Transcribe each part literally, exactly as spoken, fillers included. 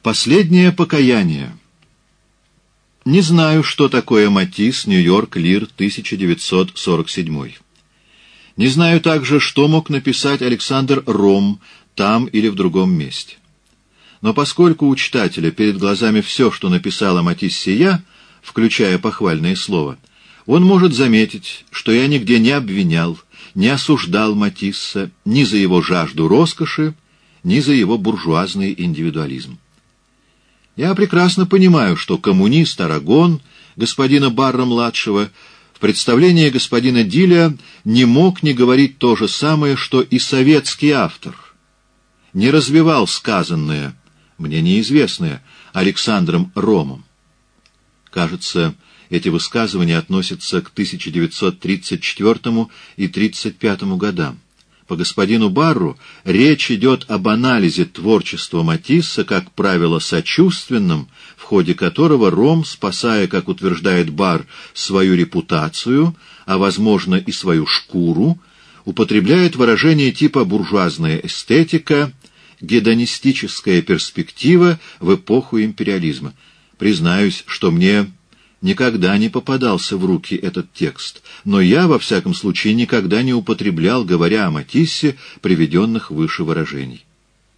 Последнее покаяние. Не знаю, что такое Матисс, Нью-Йорк, Лир, тысяча девятьсот сорок седьмой. Не знаю также, что мог написать Александр Ром там или в другом месте. Но поскольку у читателя перед глазами все, что написал о Матиссе я, включая похвальное слово, он может заметить, что я нигде не обвинял, не осуждал Матисса ни за его жажду роскоши, ни за его буржуазный индивидуализм. Я прекрасно понимаю, что коммунист Арагон, господина Барра-младшего, в представлении господина Диля не мог не говорить то же самое, что и советский автор, не развивал сказанное, мне неизвестное, Александром Ромом. Кажется, эти высказывания относятся к тысяча девятьсот тридцать четвёртому и тридцать пятому годам. По господину Барру речь идет об анализе творчества Матисса, как правило, сочувственном, в ходе которого Ром, спасая, как утверждает Барр, свою репутацию, а, возможно, и свою шкуру, употребляет выражение типа «буржуазная эстетика», «гедонистическая перспектива» в эпоху империализма. Признаюсь, что мне никогда не попадался в руки этот текст, но я, во всяком случае, никогда не употреблял, говоря о Матиссе, приведенных выше выражений.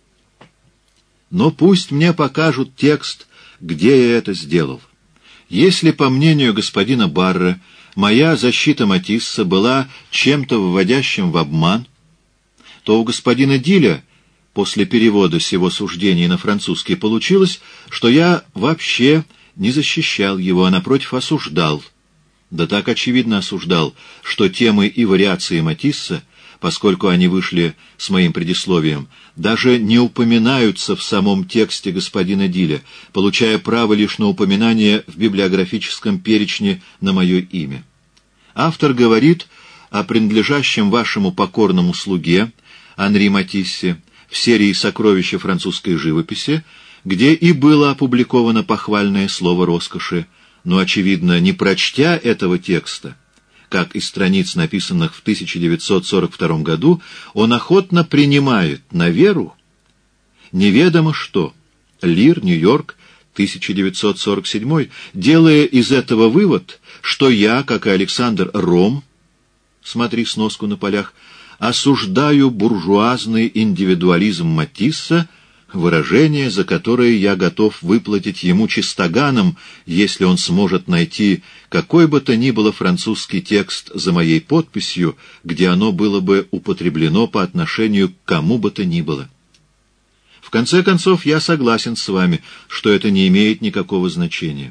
Но пусть мне покажут текст, где я это сделал. Если, по мнению господина Барра, моя защита Матисса была чем-то вводящим в обман, то у господина Диля после перевода сего суждения на французский получилось, что я вообще не защищал его, а, напротив, осуждал. Да так очевидно осуждал, что темы и вариации Матисса, поскольку они вышли с моим предисловием, даже не упоминаются в самом тексте господина Диля, получая право лишь на упоминание в библиографическом перечне на мое имя. Автор говорит о принадлежащем вашему покорному слуге Анри Матиссе в серии «Сокровища французской живописи», где и было опубликовано похвальное слово роскоши, но, очевидно, не прочтя этого текста, как из страниц, написанных в тысяча девятьсот сорок втором году, он охотно принимает на веру неведомо что, Лир, Нью-Йорк, тысяча девятьсот сорок седьмой, делая из этого вывод, что я, как и Александр Ром, смотри сноску на полях, осуждаю буржуазный индивидуализм Матисса, выражение, за которое я готов выплатить ему чистоганом, если он сможет найти какой бы то ни было французский текст за моей подписью, где оно было бы употреблено по отношению к кому бы то ни было. В конце концов, я согласен с вами, что это не имеет никакого значения.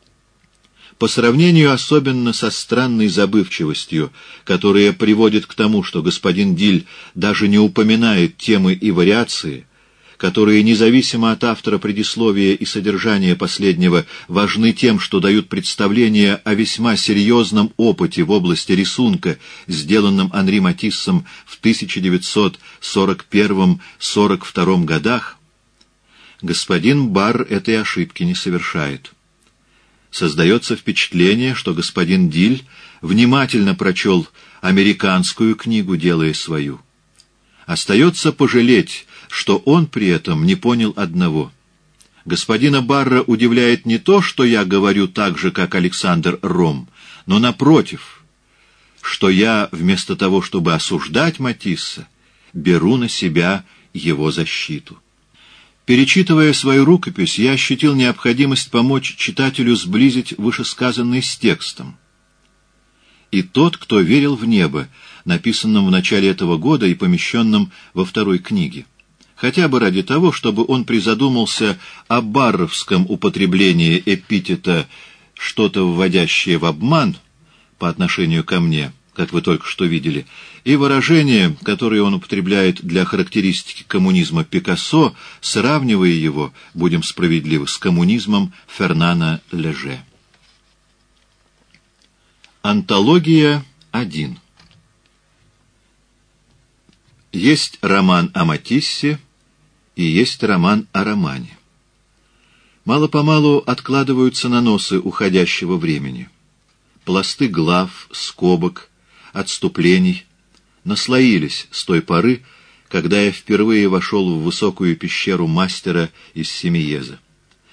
По сравнению особенно со странной забывчивостью, которая приводит к тому, что господин Диль даже не упоминает темы и вариации, которые, независимо от автора предисловия и содержания последнего, важны тем, что дают представление о весьма серьезном опыте в области рисунка, сделанном Анри Матиссом в тысяча девятьсот сорок первом — сорок втором годах, господин Барр этой ошибки не совершает. Создается впечатление, что господин Диль внимательно прочел американскую книгу, делая свою. Остается пожалеть, что он при этом не понял одного. Господина Барра удивляет не то, что я говорю так же, как Александр Ром, но, напротив, что я, вместо того, чтобы осуждать Матисса, беру на себя его защиту. Перечитывая свою рукопись, я ощутил необходимость помочь читателю сблизить вышесказанный с текстом. И тот, кто верил в небо, написанном в начале этого года и помещенном во второй книге, хотя бы ради того, чтобы он призадумался о барровском употреблении эпитета «что-то вводящее в обман» по отношению ко мне, как вы только что видели, и выражение, которое он употребляет для характеристики коммунизма Пикассо, сравнивая его, будем справедливы, с коммунизмом Фернана Леже. Антология один. Есть роман о Матиссе и есть роман о романе. Мало-помалу откладываются наносы уходящего времени. Пласты глав, скобок, отступлений наслоились с той поры, когда я впервые вошел в высокую пещеру мастера из Семиеза.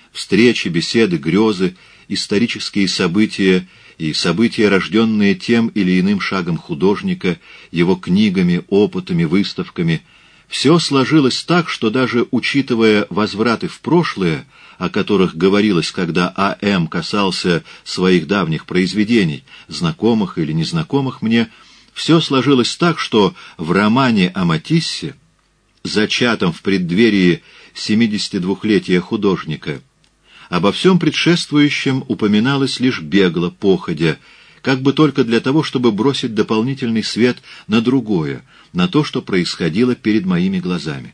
встречи, беседы, грезы, исторические события и события, рожденные тем или иным шагом художника, его книгами, опытами, выставками, все сложилось так, что даже учитывая возвраты в прошлое, о которых говорилось, когда А М касался своих давних произведений, знакомых или незнакомых мне, все сложилось так, что в романе о Матиссе, зачатом в преддверии семидесятидвухлетия художника, обо всем предшествующем упоминалось лишь бегло, походя, как бы только для того, чтобы бросить дополнительный свет на другое, на то, что происходило перед моими глазами.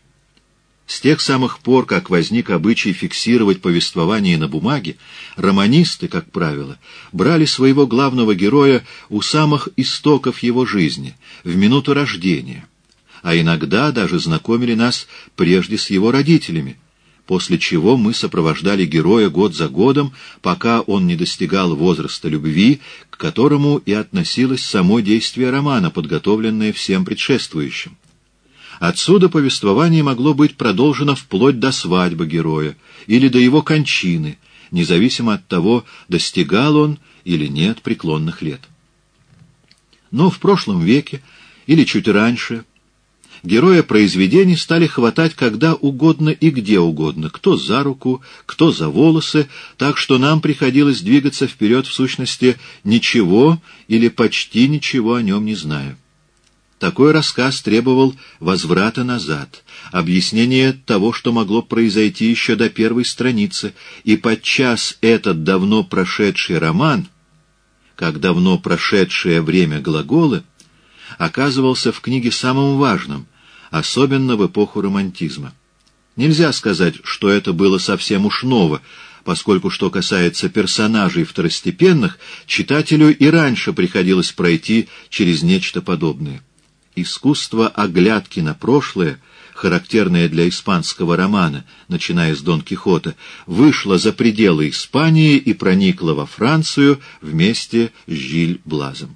С тех самых пор, как возник обычай фиксировать повествование на бумаге, романисты, как правило, брали своего главного героя у самых истоков его жизни, в минуту рождения, а иногда даже знакомили нас прежде с его родителями, после чего мы сопровождали героя год за годом, пока он не достигал возраста любви, к которому и относилось само действие романа, подготовленное всем предшествующим. Отсюда повествование могло быть продолжено вплоть до свадьбы героя или до его кончины, независимо от того, достигал он или нет преклонных лет. Но в прошлом веке, или чуть раньше, героя произведений стали хватать когда угодно и где угодно, кто за руку, кто за волосы, так что нам приходилось двигаться вперед в сущности ничего или почти ничего о нем не зная. Такой рассказ требовал возврата назад, объяснения того, что могло произойти еще до первой страницы, и подчас этот давно прошедший роман, как давно прошедшее время глаголы, оказывался в книге самым важным, особенно в эпоху романтизма. Нельзя сказать, что это было совсем уж ново, поскольку, что касается персонажей второстепенных, читателю и раньше приходилось пройти через нечто подобное. Искусство оглядки на прошлое, характерное для испанского романа, начиная с Дон Кихота, вышло за пределы Испании и проникло во Францию вместе с Жиль Блазом.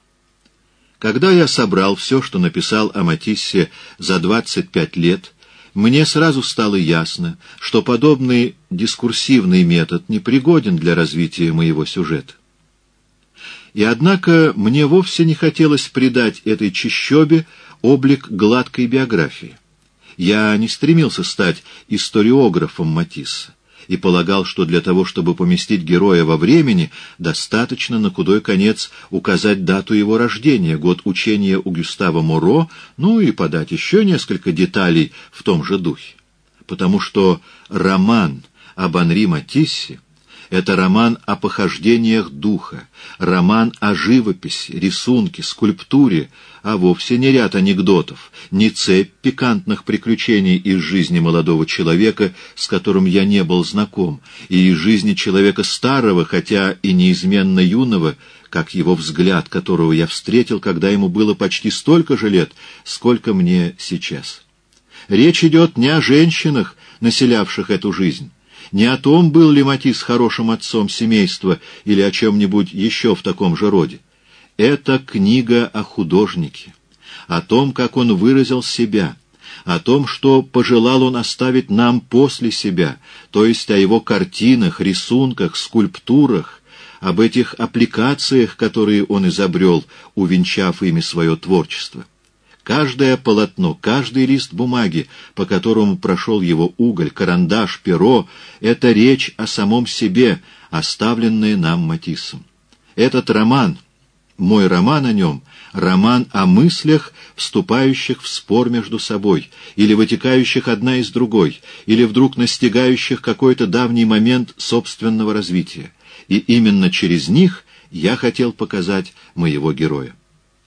Когда я собрал все, что написал о Матиссе за двадцать пять лет, мне сразу стало ясно, что подобный дискурсивный метод непригоден для развития моего сюжета. И однако мне вовсе не хотелось придать этой чащобе облик гладкой биографии. Я не стремился стать историографом Матисса и полагал, что для того, чтобы поместить героя во времени, достаточно на худой конец указать дату его рождения, год учения у Гюстава Моро, ну и подать еще несколько деталей в том же духе. Потому что роман об Анри Матиссе — это роман о похождениях духа, роман о живописи, рисунке, скульптуре, а вовсе не ряд анекдотов, не цепь пикантных приключений из жизни молодого человека, с которым я не был знаком, и из жизни человека старого, хотя и неизменно юного, как его взгляд, которого я встретил, когда ему было почти столько же лет, сколько мне сейчас. Речь идет не о женщинах, населявших эту жизнь, не о том, был ли Матисс хорошим отцом семейства или о чем-нибудь еще в таком же роде. Это книга о художнике, о том, как он выразил себя, о том, что пожелал он оставить нам после себя, то есть о его картинах, рисунках, скульптурах, об этих аппликациях, которые он изобрел, увенчав ими свое творчество. Каждое полотно, каждый лист бумаги, по которому прошел его уголь, карандаш, перо — это речь о самом себе, оставленная нам Матиссом. Этот роман, мой роман о нем, роман о мыслях, вступающих в спор между собой, или вытекающих одна из другой, или вдруг настигающих какой-то давний момент собственного развития. И именно через них я хотел показать моего героя.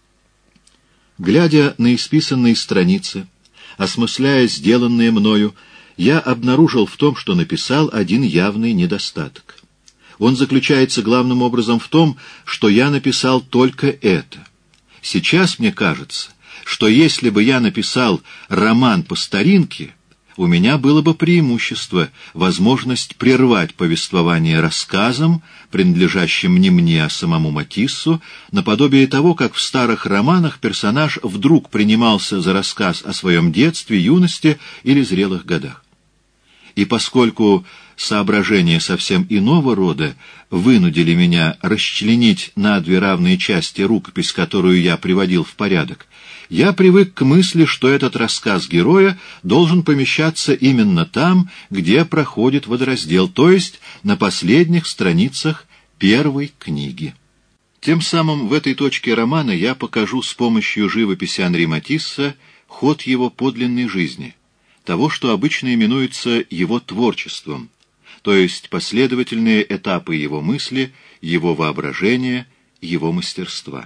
Глядя на исписанные страницы, осмысляя сделанное мною, я обнаружил в том, что написал, один явный недостаток. Он заключается главным образом в том, что я написал только это. Сейчас мне кажется, что если бы я написал роман по старинке, у меня было бы преимущество, возможность прервать повествование рассказом, принадлежащим не мне, а самому Матиссу, наподобие того, как в старых романах персонаж вдруг принимался за рассказ о своем детстве, юности или зрелых годах. И поскольку соображения совсем иного рода вынудили меня расчленить на две равные части рукопись, которую я приводил в порядок, я привык к мысли, что этот рассказ героя должен помещаться именно там, где проходит водораздел, то есть на последних страницах первой книги. Тем самым в этой точке романа я покажу с помощью живописи Анри Матисса ход его подлинной жизни, того, что обычно именуется его творчеством, то есть последовательные этапы его мысли, его воображения, его мастерства.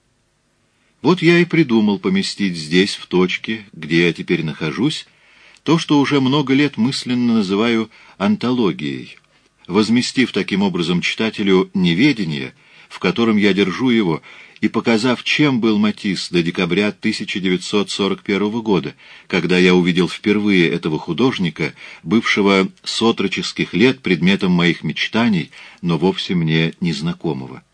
Вот я и придумал поместить здесь, в точке, где я теперь нахожусь, то, что уже много лет мысленно называю антологией, возместив таким образом читателю неведение, в котором я держу его, и показав, чем был Матисс до декабря тысяча девятьсот сорок первого года, когда я увидел впервые этого художника, бывшего с отроческих лет предметом моих мечтаний, но вовсе мне незнакомого.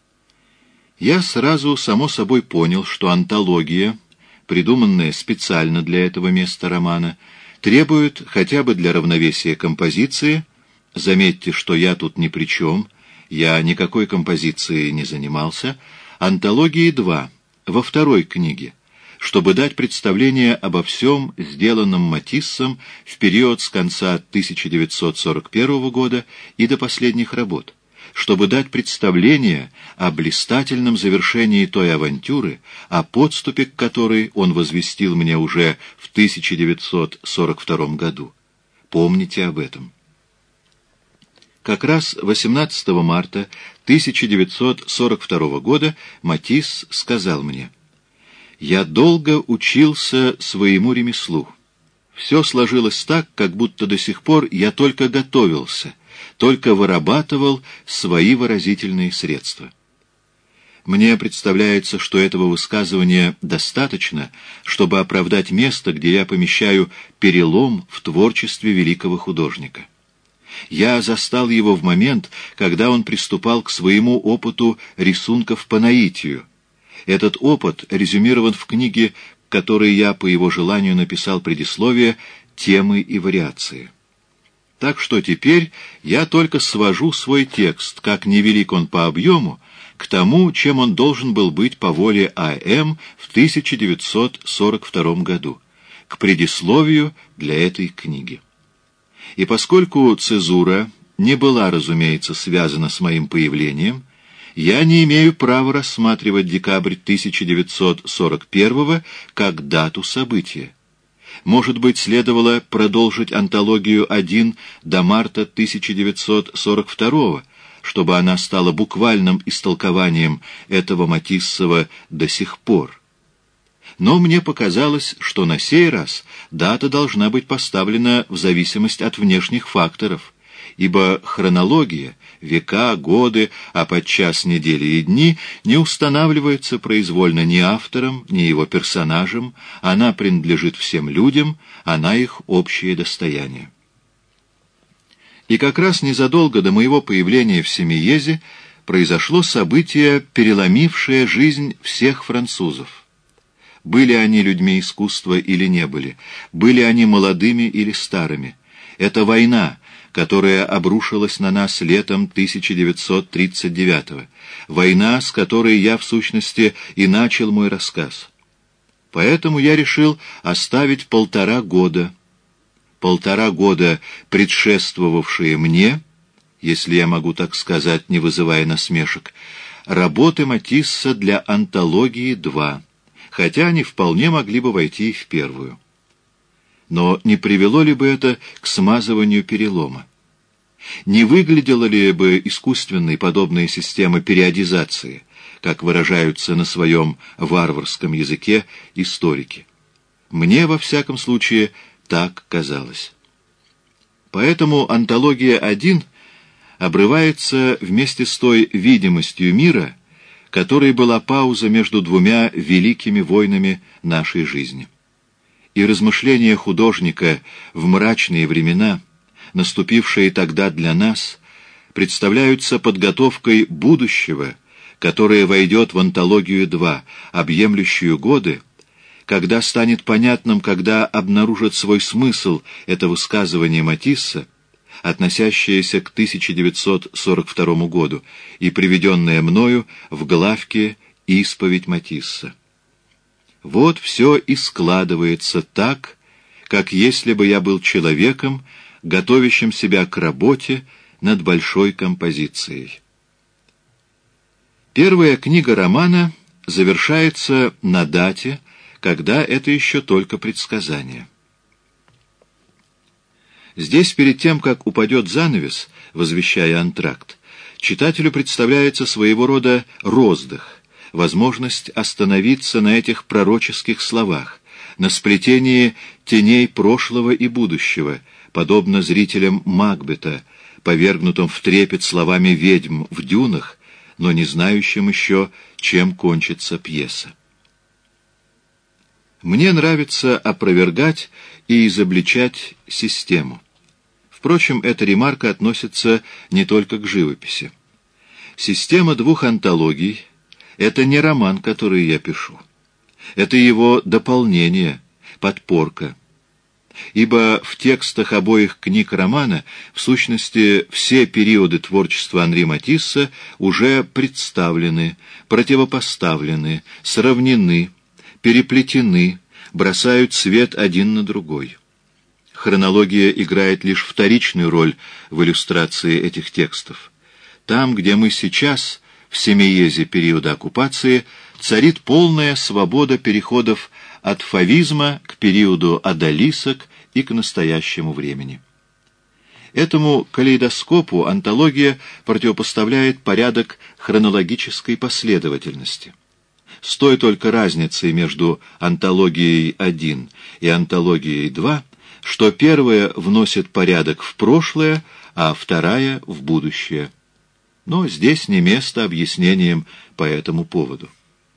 Я сразу, само собой, понял, что антология, придуманная специально для этого места романа, требует хотя бы для равновесия композиции, заметьте, что я тут ни при чем, я никакой композицией не занимался, антологии два, во второй книге, чтобы дать представление обо всем, сделанном Матиссом в период с конца тысяча девятьсот сорок первого года и до последних работ, чтобы дать представление о блистательном завершении той авантюры, о подступе к которой он возвестил мне уже в тысяча девятьсот сорок втором году. Помните об этом. Как раз восемнадцатого марта тысяча девятьсот сорок второго года Матисс сказал мне: «Я долго учился своему ремеслу. Все сложилось так, как будто до сих пор я только готовился, только вырабатывал свои выразительные средства». Мне представляется, что этого высказывания достаточно, чтобы оправдать место, где я помещаю перелом в творчестве великого художника. Я застал его в момент, когда он приступал к своему опыту рисунков по наитию. Этот опыт резюмирован в книге, к которой я по его желанию написал предисловие «Темы и вариации». Так что теперь я только свожу свой текст, как невелик он по объему, к тому, чем он должен был быть по воле А М в тысяча девятьсот сорок втором году, к предисловию для этой книги. И поскольку цезура не была, разумеется, связана с моим появлением, я не имею права рассматривать декабрь тысяча девятьсот сорок первого как дату события. Может быть, следовало продолжить антологию один до марта тысяча девятьсот сорок второго, чтобы она стала буквальным истолкованием этого Матиссова «до сих пор». Но мне показалось, что на сей раз дата должна быть поставлена в зависимость от внешних факторов, ибо хронология, века, годы, а подчас недели и дни не устанавливается произвольно ни автором, ни его персонажем, она принадлежит всем людям, она их общее достояние. И как раз незадолго до моего появления в Семиезе произошло событие, переломившее жизнь всех французов. Были они людьми искусства или не были, были они молодыми или старыми. Это война, которая обрушилась на нас летом тысяча девятьсот тридцать девятого, война, с которой я, в сущности, и начал мой рассказ. Поэтому я решил оставить полтора года, полтора года, предшествовавшие мне, если я могу так сказать, не вызывая насмешек, работы Матисса для антологии два, хотя они вполне могли бы войти в первую. Но не привело ли бы это к смазыванию перелома? Не выглядела ли бы искусственной подобная система периодизации, как выражаются на своем варварском языке историки? Мне, во всяком случае, так казалось. Поэтому антология один обрывается вместе с той видимостью мира, которой была пауза между двумя великими войнами нашей жизни. И размышления художника в мрачные времена, наступившие тогда для нас, представляются подготовкой будущего, которое войдет в антологию два, объемлющую годы, когда станет понятным, когда обнаружит свой смысл это высказывание Матисса, относящееся к тысяча девятьсот сорок второму году и приведенное мною в главке «Исповедь Матисса». Вот все и складывается так, как если бы я был человеком, готовящим себя к работе над большой композицией. Первая книга романа завершается на дате, когда это еще только предсказание. Здесь, перед тем, как упадет занавес, возвещая антракт, читателю представляется своего рода роздых, возможность остановиться на этих пророческих словах, на сплетении теней прошлого и будущего, подобно зрителям Макбета, повергнутым в трепет словами ведьм в дюнах, но не знающим еще, чем кончится пьеса. Мне нравится опровергать и изобличать систему. Впрочем, эта ремарка относится не только к живописи. Система двух антологий — это не роман, который я пишу. Это его дополнение, подпорка. Ибо в текстах обоих книг романа, в сущности, все периоды творчества Анри Матисса уже представлены, противопоставлены, сравнены, переплетены, бросают свет один на другой. Хронология играет лишь вторичную роль в иллюстрации этих текстов. Там, где мы сейчас, в семиезе периода оккупации, царит полная свобода переходов от фавизма к периоду одолисок и к настоящему времени. Этому калейдоскопу антология противопоставляет порядок хронологической последовательности. С той только разницей между антологией один и антологией два, что первая вносит порядок в прошлое, а вторая — в будущее. Но здесь не место объяснениям по этому поводу.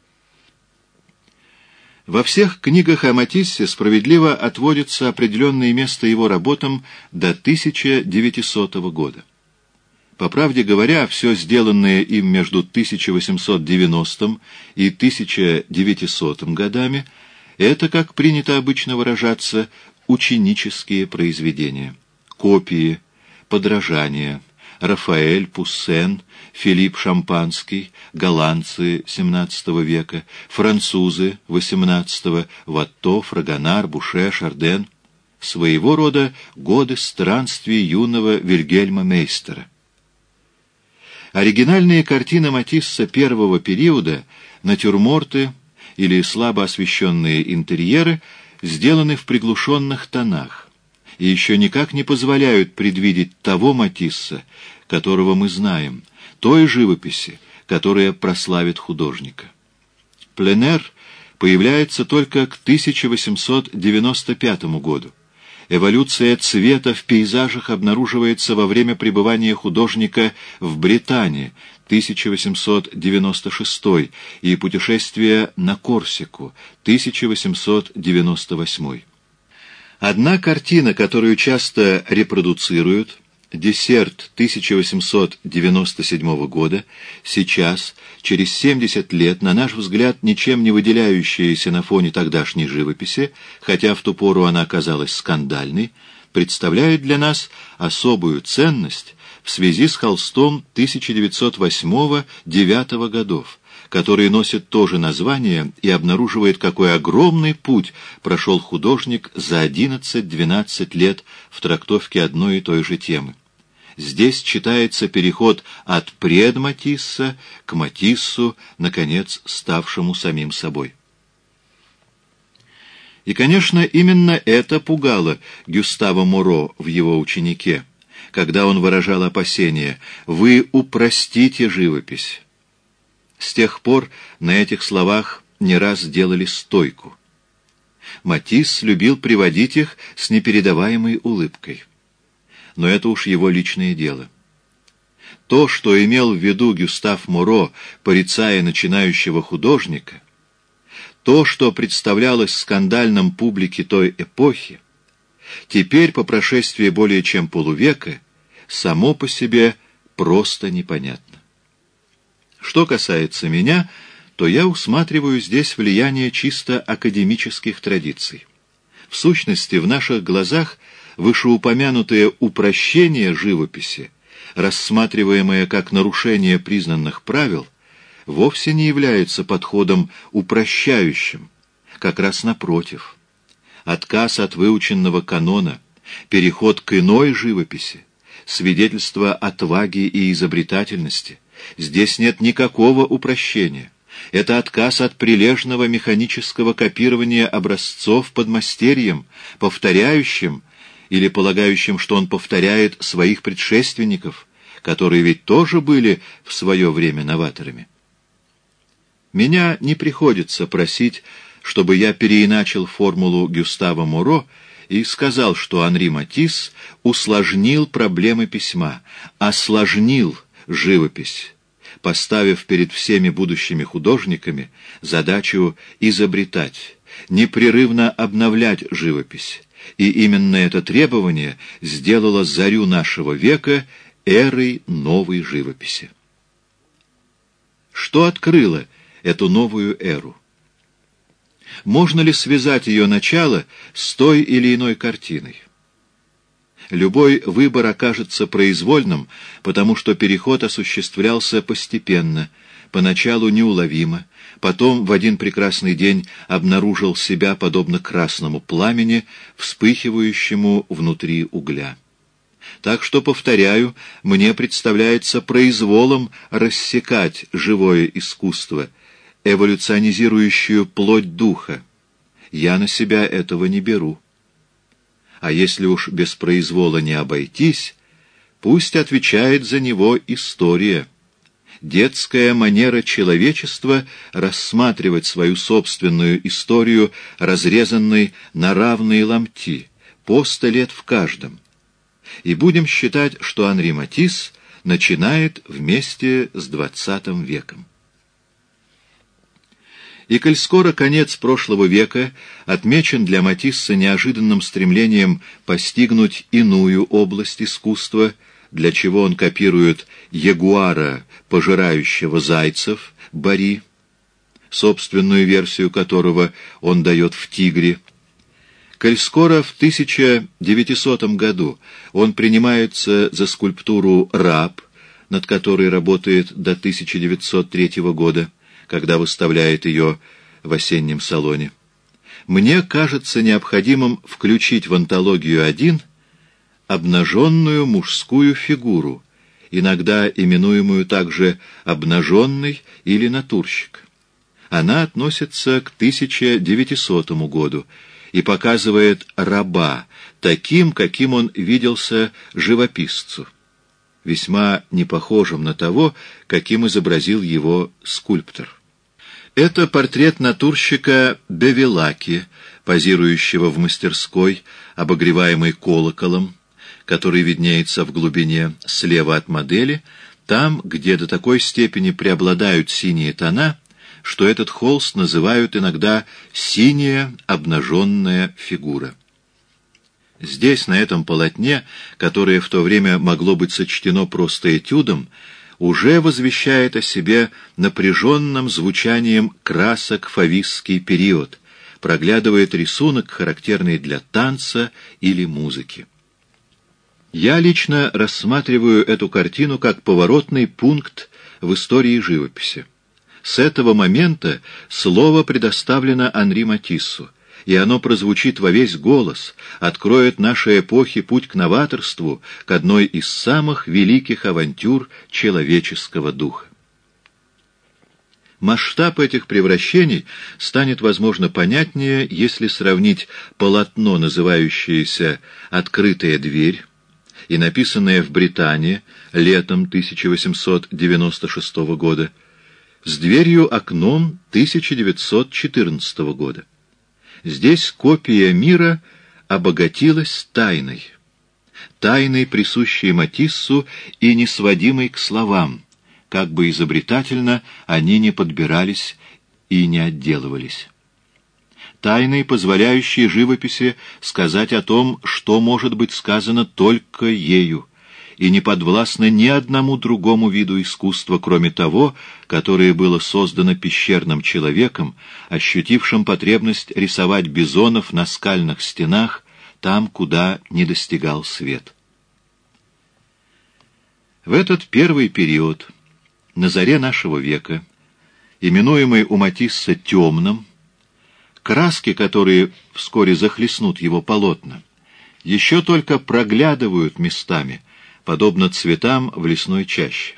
Во всех книгах о Матиссе справедливо отводится определенное место его работам до тысяча девятисотого года. По правде говоря, все сделанное им между тысяча восемьсот девяностым и тысяча девятисотым годами — это, как принято обычно выражаться, ученические произведения, копии, подражания. Рафаэль, Пуссен, Филипп Шампанский, голландцы семнадцатого века, французы восемнадцатого, Ватто, Фрагонар, Буше, Шарден. Своего рода годы странствий юного Вильгельма Мейстера. Оригинальные картины Матисса первого периода, натюрморты или слабо освещенные интерьеры, сделаны в приглушенных тонах и еще никак не позволяют предвидеть того Матисса, которого мы знаем, той живописи, которая прославит художника. Пленэр появляется только к тысяча восемьсот девяносто пятому году. Эволюция цвета в пейзажах обнаруживается во время пребывания художника в Британии, тысяча восемьсот девяносто шестой, и путешествие на Корсику, тысяча восемьсот девяносто восьмой. Одна картина, которую часто репродуцируют, «Десерт» тысяча восемьсот девяносто седьмого года, сейчас, через семьдесят лет, на наш взгляд, ничем не выделяющаяся на фоне тогдашней живописи, хотя в ту пору она оказалась скандальной, представляет для нас особую ценность в связи с холстом тысяча девятьсот восьмого-девятого годов, который носит то же название и обнаруживает, какой огромный путь прошел художник за одиннадцать-двенадцать лет в трактовке одной и той же темы. Здесь читается переход от предматисса к Матиссу, наконец, ставшему самим собой. И, конечно, именно это пугало Гюстава Моро в его ученике, когда он выражал опасение: «Вы упростите живопись». С тех пор на этих словах не раз делали стойку. Матисс любил приводить их с непередаваемой улыбкой. Но это уж его личное дело. То, что имел в виду Гюстав Моро, порицая начинающего художника, то, что представлялось скандальным публике той эпохи, теперь, по прошествии более чем полувека, само по себе просто непонятно. Что касается меня, то я усматриваю здесь влияние чисто академических традиций. В сущности, в наших глазах вышеупомянутое упрощение живописи, рассматриваемое как нарушение признанных правил, вовсе не является подходом упрощающим, как раз напротив. Отказ от выученного канона, переход к иной живописи, свидетельство отваги и изобретательности. Здесь нет никакого упрощения. Это отказ от прилежного механического копирования образцов подмастерьем, повторяющим или полагающим, что он повторяет своих предшественников, которые ведь тоже были в свое время новаторами. Меня не приходится просить, чтобы я переиначил формулу Гюстава Моро и сказал, что Анри Матисс усложнил проблемы письма, осложнил живопись, поставив перед всеми будущими художниками задачу изобретать, непрерывно обновлять живопись. И именно это требование сделало зарю нашего века эрой новой живописи. Что открыло эту новую эру? Можно ли связать ее начало с той или иной картиной? Любой выбор окажется произвольным, потому что переход осуществлялся постепенно, поначалу неуловимо, потом в один прекрасный день обнаружил себя подобно красному пламени, вспыхивающему внутри угля. Так что, повторяю, мне представляется произволом рассекать живое искусство, эволюционизирующую плоть духа. Я на себя этого не беру. А если уж без произвола не обойтись, пусть отвечает за него история. Детская манера человечества рассматривать свою собственную историю, разрезанной на равные ломти, по сто лет в каждом. И будем считать, что Анри Матисс начинает вместе с двадцатым веком. И коль скоро конец прошлого века отмечен для Матисса неожиданным стремлением постигнуть иную область искусства, для чего он копирует ягуара, пожирающего зайцев, Бари, собственную версию которого он дает в «Тигре», коль скоро в тысяча девятисотом году он принимается за скульптуру «Раб», над которой работает до тысяча девятьсот третьего года, когда выставляет ее в осеннем салоне, мне кажется необходимым включить в антологию один обнаженную мужскую фигуру, иногда именуемую также обнаженный или натурщик. Она относится к тысяча девятисотому году и показывает раба таким, каким он виделся живописцу, весьма непохожим на того, каким изобразил его скульптор. Это портрет натурщика Бевилаки, позирующего в мастерской, обогреваемой колоколом, который виднеется в глубине слева от модели, там, где до такой степени преобладают синие тона, что этот холст называют иногда «синяя обнаженная фигура». Здесь, на этом полотне, которое в то время могло быть сочтено просто этюдом, уже возвещает о себе напряженным звучанием красок фавистский период, проглядывает рисунок, характерный для танца или музыки. Я лично рассматриваю эту картину как поворотный пункт в истории живописи. С этого момента слово предоставлено Анри Матиссу, и оно прозвучит во весь голос, откроет нашей эпохе путь к новаторству, к одной из самых великих авантюр человеческого духа. Масштаб этих превращений станет, возможно, понятнее, если сравнить полотно, называющееся «Открытая дверь», и написанное в Британии летом тысяча восемьсот девяносто шестого года, с дверью-окном тысяча девятьсот четырнадцатого года. Здесь копия мира обогатилась тайной. Тайной, присущей Матиссу и не сводимой к словам, как бы изобретательно они не подбирались и не отделывались. Тайной, позволяющей живописи сказать о том, что может быть сказано только ею, и не подвластно ни одному другому виду искусства, кроме того, которое было создано пещерным человеком, ощутившим потребность рисовать бизонов на скальных стенах, там, куда не достигал свет. В этот первый период, на заре нашего века, именуемый у Матисса темным, краски, которые вскоре захлестнут его полотна, еще только проглядывают местами, подобно цветам в лесной чаще.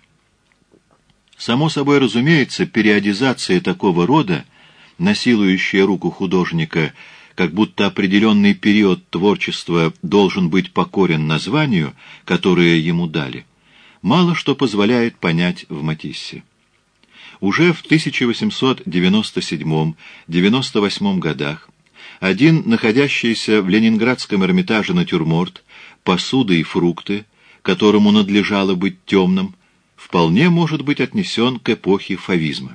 Само собой разумеется, периодизация такого рода, насилующая руку художника, как будто определенный период творчества должен быть покорен названию, которое ему дали, мало что позволяет понять в Матиссе. Уже в тысяча восемьсот девяносто седьмом — девяносто восьмом годах один находящийся в Ленинградском Эрмитаже натюрморт «Посуда и фрукты», которому надлежало быть темным, вполне может быть отнесен к эпохе фавизма.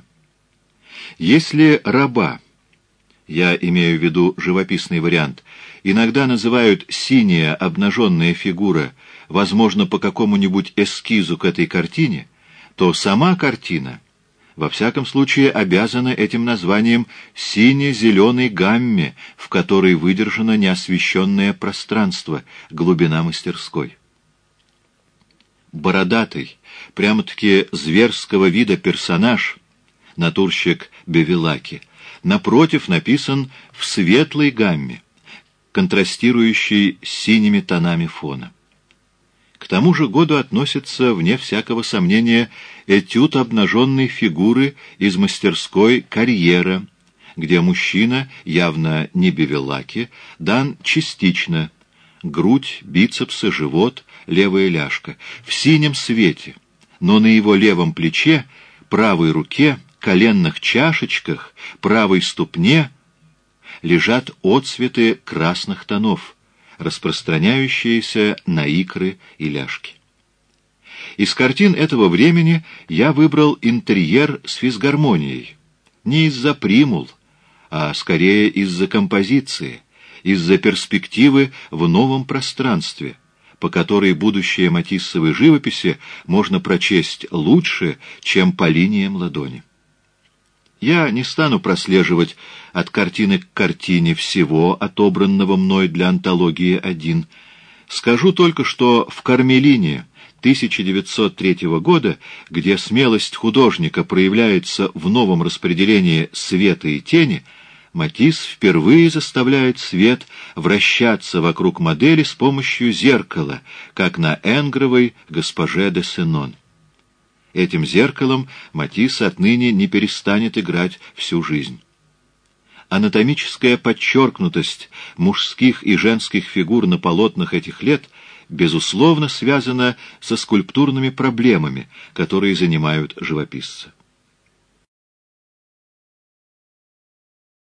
Если раба, я имею в виду живописный вариант, иногда называют «синяя обнаженная фигура», возможно, по какому-нибудь эскизу к этой картине, то сама картина, во всяком случае, обязана этим названием сине-зеленой гамме, в которой выдержано неосвещенное пространство, глубина мастерской. Бородатый, прямо-таки зверского вида персонаж, натурщик Бевилаки, напротив, написан в светлой гамме, контрастирующей с синими тонами фона. К тому же году относится, вне всякого сомнения, этюд обнаженной фигуры из мастерской «Карьера», где мужчина, явно не Бевилаки, дан частично: грудь, бицепсы, живот, левая ляжка, в синем свете, но на его левом плече, правой руке, коленных чашечках, правой ступне лежат отцветы красных тонов, распространяющиеся на икры и ляжки. Из картин этого времени я выбрал интерьер с физгармонией, не из-за примул, а скорее из-за композиции, из-за перспективы в новом пространстве, по которой будущее матиссовой живописи можно прочесть лучше, чем по линиям ладони. Я не стану прослеживать от картины к картине всего, отобранного мной для антологии один. Скажу только, что в «Кармелине» тысяча девятьсот третьего года, где смелость художника проявляется в новом распределении света и тени, Матисс впервые заставляет свет вращаться вокруг модели с помощью зеркала, как на Энгровой «Госпоже де Сенон». Этим зеркалом Матисс отныне не перестанет играть всю жизнь. Анатомическая подчеркнутость мужских и женских фигур на полотнах этих лет безусловно связана со скульптурными проблемами, которые занимают живописца.